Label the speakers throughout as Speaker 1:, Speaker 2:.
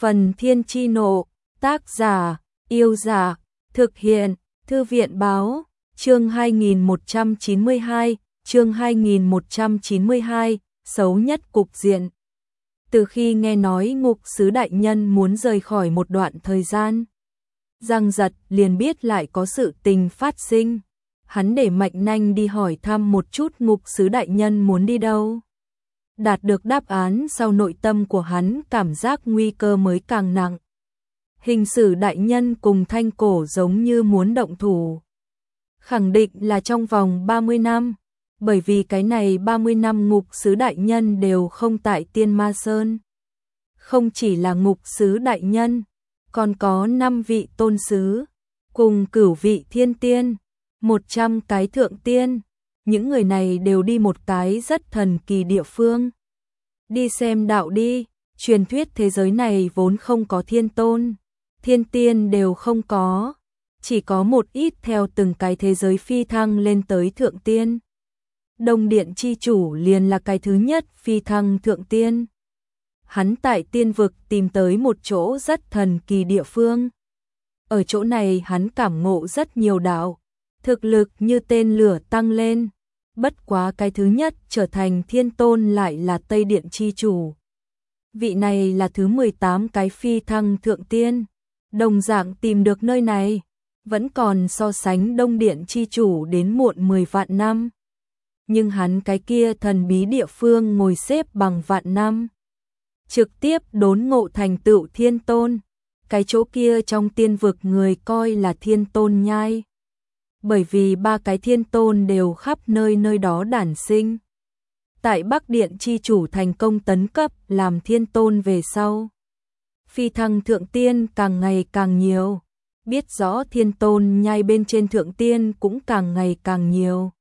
Speaker 1: Phần Thiên Chi Nộ, tác giả, Yêu Giả, thực hiện, Thư viện Báo, chương 2192, xấu nhất cục diện. Từ khi nghe nói Ngục Sứ Đại Nhân muốn rời khỏi một đoạn thời gian, Giang Giật liền biết lại có sự tình phát sinh. Hắn để Mạnh Nanh đi hỏi thăm một chút Ngục Sứ Đại Nhân muốn đi đâu. Đạt được đáp án sau, nội tâm của hắn cảm giác nguy cơ mới càng nặng. Hình sử đại nhân cùng Thanh Cổ giống như muốn động thủ. Khẳng định là trong vòng 30 năm, bởi vì cái này 30 năm Ngục Sứ Đại Nhân đều không tại Tiên Ma Sơn. Không chỉ là Ngục Sứ Đại Nhân, còn có 5 vị tôn sứ, cùng cửu vị thiên tiên, 100 cái thượng tiên. Những người này đều đi một cái rất thần kỳ địa phương. Đi xem đạo đi, truyền thuyết thế giới này vốn không có thiên tôn, thiên tiên đều không có, chỉ có một ít theo từng cái thế giới phi thăng lên tới thượng tiên. Đông Điện chi chủ liền là cái thứ nhất phi thăng thượng tiên. Hắn tại tiên vực tìm tới một chỗ rất thần kỳ địa phương. Ở chỗ này hắn cảm ngộ rất nhiều đạo, thực lực như tên lửa tăng lên. Bất quá cái thứ nhất trở thành thiên tôn lại là Tây Điện chi chủ. Vị này là thứ 18 cái phi thăng thượng tiên. Đồng dạng tìm được nơi này, vẫn còn so sánh Đông Điện chi chủ đến muộn 10 vạn năm. Nhưng hắn cái kia thần bí địa phương ngồi xếp bằng vạn năm, trực tiếp đốn ngộ thành tựu thiên tôn. Cái chỗ kia trong tiên vực người coi là thiên tôn nhai. Bởi vì 3 cái thiên tôn đều khắp nơi nơi đó đản sinh. Tại Bắc Điện chi chủ thành công tấn cấp làm thiên tôn về sau, phi thăng thượng tiên càng ngày càng nhiều. Biết rõ thiên tôn nhai bên trên thượng tiên cũng càng ngày càng nhiều.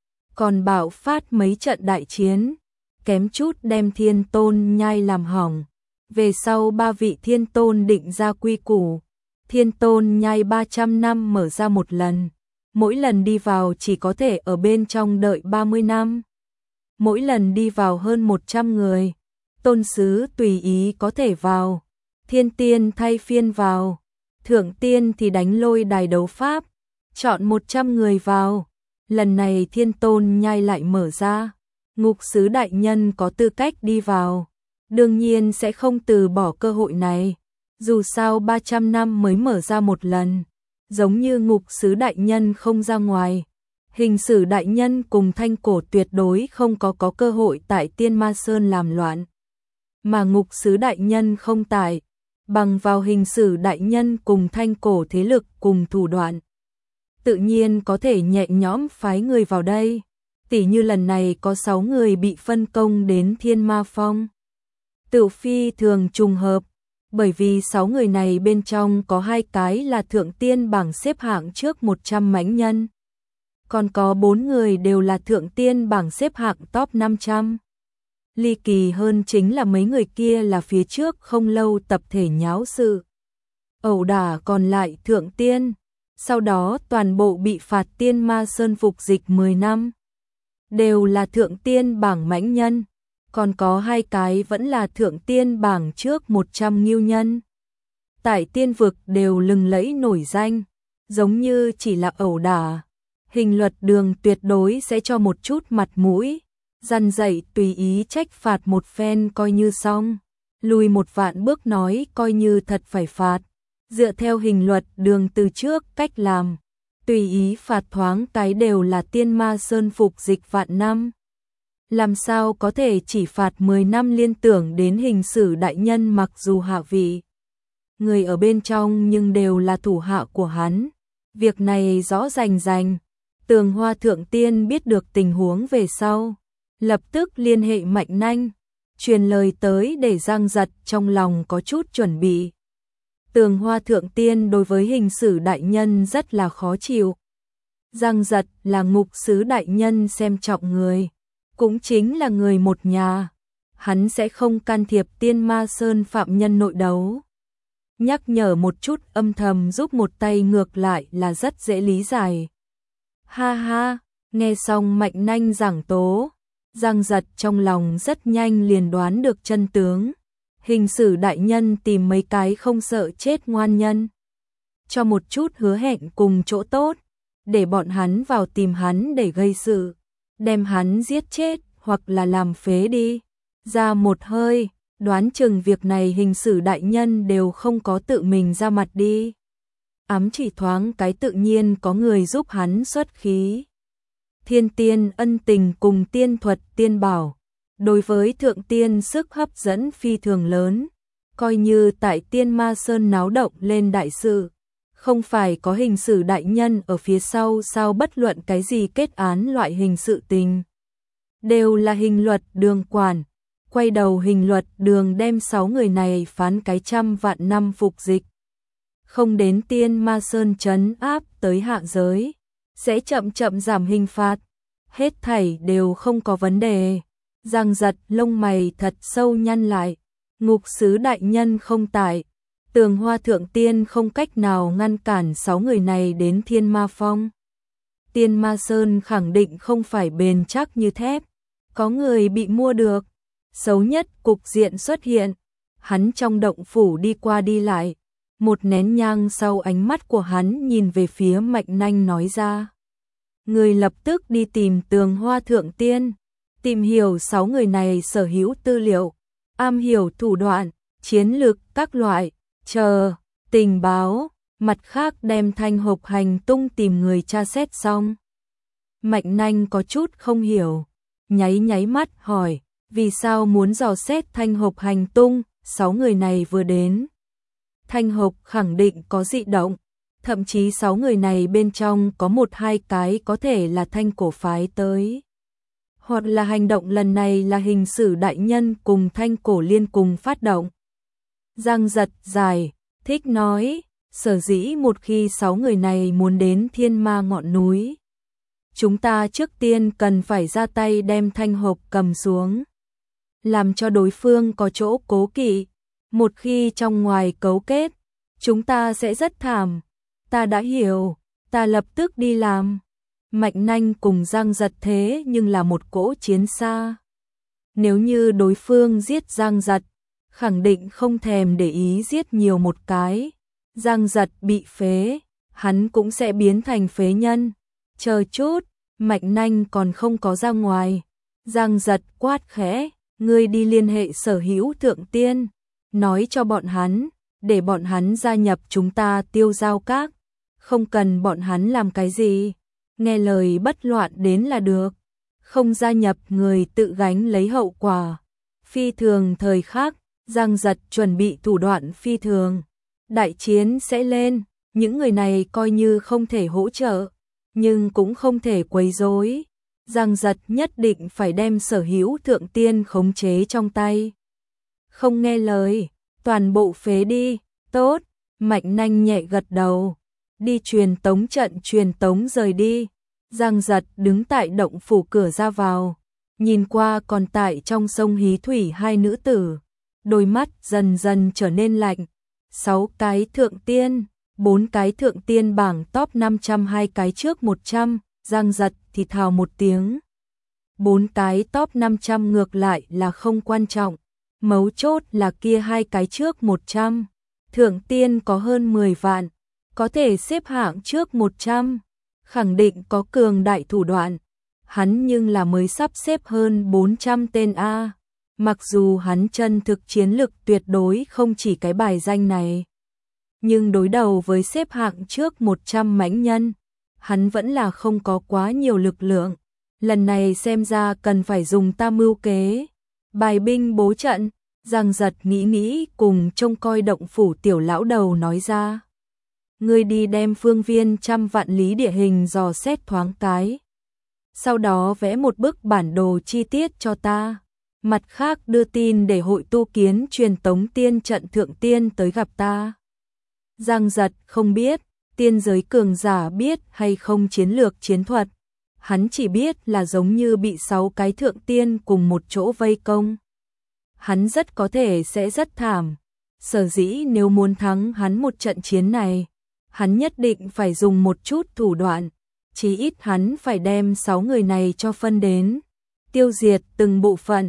Speaker 1: Còn bạo phát mấy trận đại chiến, kém chút đem thiên tôn nhai làm hỏng. Về sau 3 vị thiên tôn định ra quy củ, thiên tôn nhai 300 năm mở ra một lần. Mỗi lần đi vào chỉ có thể ở bên trong đợi 30 năm. Mỗi lần đi vào hơn 100 người. Tôn sứ tùy ý có thể vào. Thiên tiên thay phiên vào. Thượng tiên thì đánh lôi đài đấu pháp. Chọn 100 người vào. Lần này thiên tôn nhai lại mở ra. Ngục Sứ Đại Nhân có tư cách đi vào. Đương nhiên sẽ không từ bỏ cơ hội này. Dù sao 300 năm mới mở ra một lần. Giống như Ngục Sứ Đại Nhân không ra ngoài, Hình sử Đại Nhân cùng Thanh Cổ tuyệt đối không có cơ hội tại Tiên Ma Sơn làm loạn. Mà Ngục Sứ Đại Nhân không tại, bằng vào Hình sử Đại Nhân cùng Thanh Cổ thế lực cùng thủ đoạn, tự nhiên có thể nhẹ nhõm phái người vào đây. Tỉ như lần này có 6 người bị phân công đến Thiên Ma Phong. Tựu phi thường trùng hợp, bởi vì 6 người này bên trong có 2 cái là thượng tiên bảng xếp hạng trước 100 mãnh nhân. Còn có 4 người đều là thượng tiên bảng xếp hạng top 500. Ly kỳ hơn chính là mấy người kia là phía trước không lâu tập thể nháo sự, ẩu đả còn lại thượng tiên. Sau đó toàn bộ bị phạt Tiên Ma Sơn phục dịch 10 năm. Đều là thượng tiên bảng mãnh nhân. Còn có 2 cái vẫn là thượng tiên bảng trước 100 nghiêu nhân. Tại tiên vực đều lừng lẫy nổi danh, giống như chỉ là ẩu đả. Hình luật đường tuyệt đối sẽ cho một chút mặt mũi, dằn dạy tùy ý trách phạt một phen coi như xong. Lùi một vạn bước nói coi như thật phải phạt. Dựa theo hình luật đường từ trước cách làm, tùy ý phạt thoáng cái đều là Tiên Ma Sơn phục dịch vạn năm. Làm sao có thể chỉ phạt 10 năm liên tưởng đến Hình sử Đại Nhân, mặc dù hạ vị người ở bên trong nhưng đều là thủ hạ của hắn. Việc này rõ rành rành. Tường Hoa Thượng Tiên biết được tình huống về sau, lập tức liên hệ Mạnh Nanh, truyền lời tới để Giang Giật trong lòng có chút chuẩn bị. Tường Hoa Thượng Tiên đối với Hình sử Đại Nhân rất là khó chịu. Giang Giật là Ngục Sứ Đại Nhân xem trọng người, cũng chính là người một nhà, hắn sẽ không can thiệp Tiên Ma Sơn phạm nhân nội đấu. Nhắc nhở một chút âm thầm giúp một tay ngược lại là rất dễ lý giải. Ha ha, nghe xong Mạnh Nanh giảng tố, Giang Giật trong lòng rất nhanh liền đoán được chân tướng. Hình sử đại nhân tìm mấy cái không sợ chết ngoan nhân, cho một chút hứa hẹn cùng chỗ tốt, để bọn hắn vào tìm hắn để gây sự, đem hắn giết chết hoặc là làm phế đi. Ra một hơi, đoán chừng việc này hình sử đại nhân đều không có tự mình ra mặt đi. Ám chỉ thoáng cái tự nhiên có người giúp hắn xuất khí. Thiên tiên ân tình cùng tiên thuật tiên bảo, đối với thượng tiên sức hấp dẫn phi thường lớn, coi như tại Tiên Ma Sơn náo động lên đại sự, không phải có hình sử đại nhân ở phía sau sao bất luận cái gì kết án loại hình sự tình. Đều là hình luật đường quản, quay đầu hình luật đường đem 6 người này phán cái 100 vạn năm phục dịch. Không đến Tiên Ma Sơn trấn áp tới hạ giới, sẽ chậm chậm giảm hình phạt, hết thảy đều không có vấn đề. Giang Giật lông mày thật sâu nhăn lại, ngục sứ đại nhân không tại, Tường Hoa thượng tiên không cách nào ngăn cản 6 người này đến Thiên Ma Phong. Tiên Ma Sơn khẳng định không phải bền chắc như thép, có người bị mua được. Xấu nhất cục diện xuất hiện, hắn trong động phủ đi qua đi lại, một nén nhang sau ánh mắt của hắn nhìn về phía Mạnh Nanh nói ra. Người lập tức đi tìm Tường Hoa thượng tiên, tìm hiểu 6 người này sở hữu tư liệu, am hiểu thủ đoạn, chiến lược các loại, chờ, tình báo, mặt khác đem Thanh Hộp hành tung tìm người tra xét xong. Mạnh Nanh có chút không hiểu, nháy mắt hỏi, vì sao muốn dò xét Thanh Hộp hành tung, 6 người này vừa đến. Thanh Hộp khẳng định có dị động, thậm chí 6 người này bên trong có 1-2 cái có thể là Thanh cổ phái tới. Hoặc là hành động lần này là hình sử đại nhân cùng Thanh cổ liên cùng phát động. Giang Giật dài, thích nói, sở dĩ một khi 6 người này muốn đến Thiên Ma ngọn núi, chúng ta trước tiên cần phải ra tay đem Thanh Hộp cầm xuống, làm cho đối phương có chỗ cố kỵ. Một khi trong ngoài cấu kết, chúng ta sẽ rất thảm. Ta đã hiểu, ta lập tức đi làm. Mạnh Nanh cùng Giang Giật thế nhưng là một cỗ chiến xa. Nếu như đối phương giết Giang Giật, khẳng định không thèm để ý giết nhiều một cái. Giang Giật bị phế, hắn cũng sẽ biến thành phế nhân. Chờ chút, Mạnh Nanh còn không có ra ngoài. Giang Giật quát khẽ, ngươi đi liên hệ sở hữu thượng tiên, nói cho bọn hắn, để bọn hắn gia nhập chúng ta Tiêu Giao Các. Không cần bọn hắn làm cái gì, nghe lời bất loạn đến là được. Không gia nhập người tự gánh lấy hậu quả. Phi thường thời khắc, Giang Giật chuẩn bị thủ đoạn phi thường. Đại chiến sẽ lên, những người này coi như không thể hỗ trợ, nhưng cũng không thể quấy rối. Giang Giật nhất định phải đem sở hữu thượng tiên khống chế trong tay. Không nghe lời, toàn bộ phế đi. Tốt, Mạnh Nanh nhẹ gật đầu. Đi truyền tống trận truyền tống rời đi. Giang Giật đứng tại động phủ cửa ra vào, nhìn qua còn tại trong sông hí thủy 2 nữ tử, đôi mắt dần dần trở nên lạnh. 6 cái thượng tiên, 4 cái thượng tiên bảng top 500, 2 cái trước 100, Giang Giật thì thào một tiếng. 4 cái top 500 ngược lại là không quan trọng, mấu chốt là kia 2 cái trước 100. Thượng tiên có hơn 10 vạn, có thể xếp hạng trước 100, khẳng định có cường đại thủ đoạn. Hắn nhưng là mới sắp xếp hơn 400 tên A. Mặc dù hắn chân thực chiến lực tuyệt đối không chỉ cái bài danh này, nhưng đối đầu với xếp hạng trước 100 mãnh nhân, hắn vẫn là không có quá nhiều lực lượng. Lần này xem ra cần phải dùng tam mưu kế, bài binh bố trận. Giang Giật nghĩ cùng trông coi động phủ tiểu lão đầu nói ra. Ngươi đi đem phương viên 100 vạn lý địa hình dò xét thoáng cái. Sau đó vẽ một bức bản đồ chi tiết cho ta. Mặt khác đưa tin để hội tu kiến truyền tống tiên trận thượng tiên tới gặp ta. Giang Giật không biết, tiên giới cường giả biết hay không chiến lược chiến thuật. Hắn chỉ biết là giống như bị 6 cái thượng tiên cùng một chỗ vây công. Hắn rất có thể sẽ rất thảm. Sở dĩ nếu muốn thắng hắn một trận chiến này, hắn nhất định phải dùng một chút thủ đoạn. Chí ít hắn phải đem 6 người này cho phân đến, tiêu diệt từng bộ phận.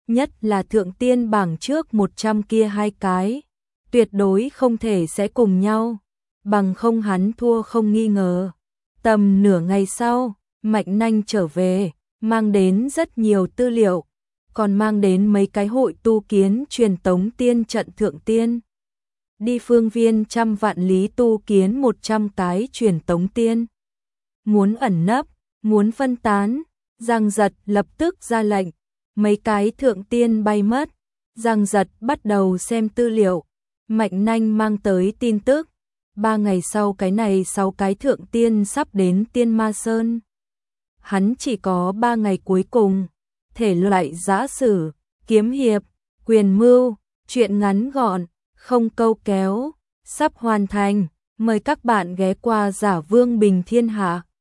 Speaker 1: nhất là thượng tiên bảng trước 100 kia hai cái, tuyệt đối không thể sẽ cùng nhau, bằng không hắn thua không nghi ngờ. Tầm nửa ngày sau, Mạnh Nanh trở về, mang đến rất nhiều tư liệu, còn mang đến mấy cái hội tu kiến truyền tống tiên trận thượng tiên. Đi phương viên trăm vạn lý tu kiến 100 cái truyền tống tiên. Muốn ẩn nấp, muốn phân tán, Giang Giật lập tức ra lệnh, mấy cái thượng tiên bay mất. Giang Giật bắt đầu xem tư liệu, Mạnh Nanh mang tới tin tức, 3 ngày sau cái này 6 cái thượng tiên sắp đến Tiên Ma Sơn. Hắn chỉ có 3 ngày cuối cùng, thể loại giã sử, kiếm hiệp, quyền mưu, truyện ngắn gọn, không câu kéo, sắp hoàn thành, mời các bạn ghé qua Giả Vương Bình Thiên Hạ.